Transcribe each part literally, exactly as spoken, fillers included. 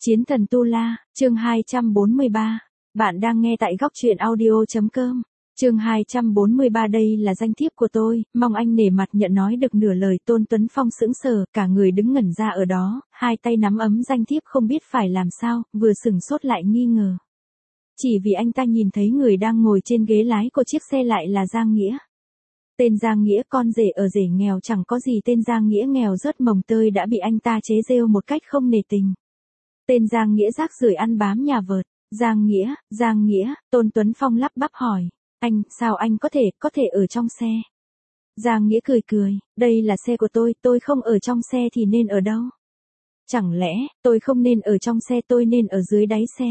Chiến thần Tu La, chương hai trăm bốn mươi ba. Bạn đang nghe tại góc truyện audio.com. Chương hai trăm bốn mươi ba đây là danh thiếp của tôi, mong anh nể mặt nhận nói được nửa lời. Tôn Tuấn Phong sững sờ, cả người đứng ngẩn ra ở đó, hai tay nắm ấm danh thiếp không biết phải làm sao, vừa sửng sốt lại nghi ngờ. Chỉ vì anh ta nhìn thấy người đang ngồi trên ghế lái của chiếc xe lại là Giang Nghĩa. Tên Giang Nghĩa con rể ở rể nghèo chẳng có gì, tên Giang Nghĩa nghèo rớt mồng tơi đã bị anh ta chế rêu một cách không nể tình. Tên Giang Nghĩa rác rưởi ăn bám nhà vợt. Giang Nghĩa, Giang Nghĩa, Tôn Tuấn Phong lắp bắp hỏi. Anh, sao anh có thể, có thể ở trong xe? Giang Nghĩa cười cười, đây là xe của tôi, tôi không ở trong xe thì nên ở đâu? Chẳng lẽ, tôi không nên ở trong xe, tôi nên ở dưới đáy xe?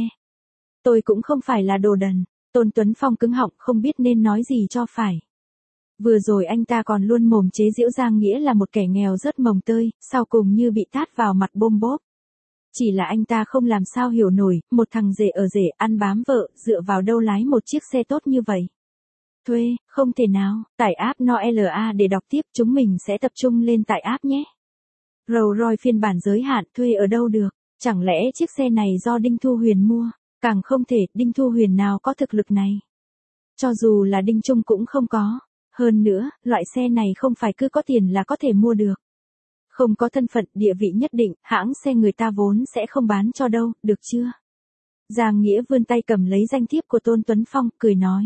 Tôi cũng không phải là đồ đần. Tôn Tuấn Phong cứng họng không biết nên nói gì cho phải. Vừa rồi anh ta còn luôn mồm chế giễu Giang Nghĩa là một kẻ nghèo rớt mồng tơi, sau cùng như bị tát vào mặt bôm bốp. Chỉ là anh ta không làm sao hiểu nổi, một thằng rể ở rể ăn bám vợ, dựa vào đâu lái một chiếc xe tốt như vậy. Thuê, không thể nào, tải app no la để đọc tiếp, chúng mình sẽ tập trung lên tải app nhé. Rolls Royce phiên bản giới hạn thuê ở đâu được, chẳng lẽ chiếc xe này do Đinh Thu Huyền mua, càng không thể, Đinh Thu Huyền nào có thực lực này. Cho dù là Đinh Trung cũng không có, hơn nữa, loại xe này không phải cứ có tiền là có thể mua được. Không có thân phận, địa vị nhất định, hãng xe người ta vốn sẽ không bán cho đâu, được chưa? Giang Nghĩa vươn tay cầm lấy danh thiếp của Tôn Tuấn Phong, cười nói.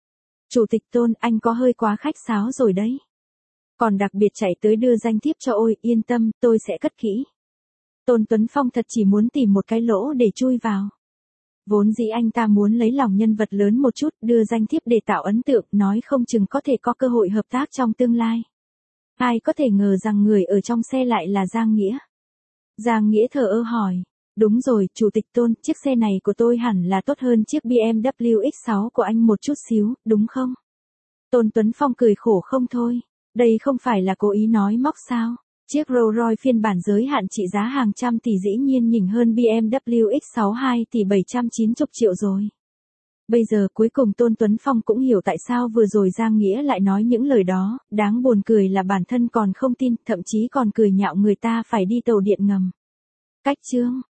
Chủ tịch Tôn, anh có hơi quá khách sáo rồi đấy. Còn đặc biệt chạy tới đưa danh thiếp cho ôi, yên tâm, tôi sẽ cất kỹ. Tôn Tuấn Phong thật chỉ muốn tìm một cái lỗ để chui vào. Vốn dĩ anh ta muốn lấy lòng nhân vật lớn một chút, đưa danh thiếp để tạo ấn tượng, nói không chừng có thể có cơ hội hợp tác trong tương lai. Ai có thể ngờ rằng người ở trong xe lại là Giang Nghĩa. Giang Nghĩa thở ơ hỏi. Đúng rồi, Chủ tịch Tôn, chiếc xe này của tôi hẳn là tốt hơn chiếc bê em vê ích sáu của anh một chút xíu, đúng không? Tôn Tuấn Phong cười khổ không thôi. Đây không phải là cố ý nói móc sao? Chiếc Rolls Royce phiên bản giới hạn trị giá hàng trăm tỷ dĩ nhiên nhỉnh hơn bê em vê ích sáu hai tỷ bảy trăm chín mươi triệu rồi. Bây giờ cuối cùng Tôn Tuấn Phong cũng hiểu tại sao vừa rồi Giang Nghĩa lại nói những lời đó, đáng buồn cười là bản thân còn không tin, thậm chí còn cười nhạo người ta phải đi tàu điện ngầm. Cách chương,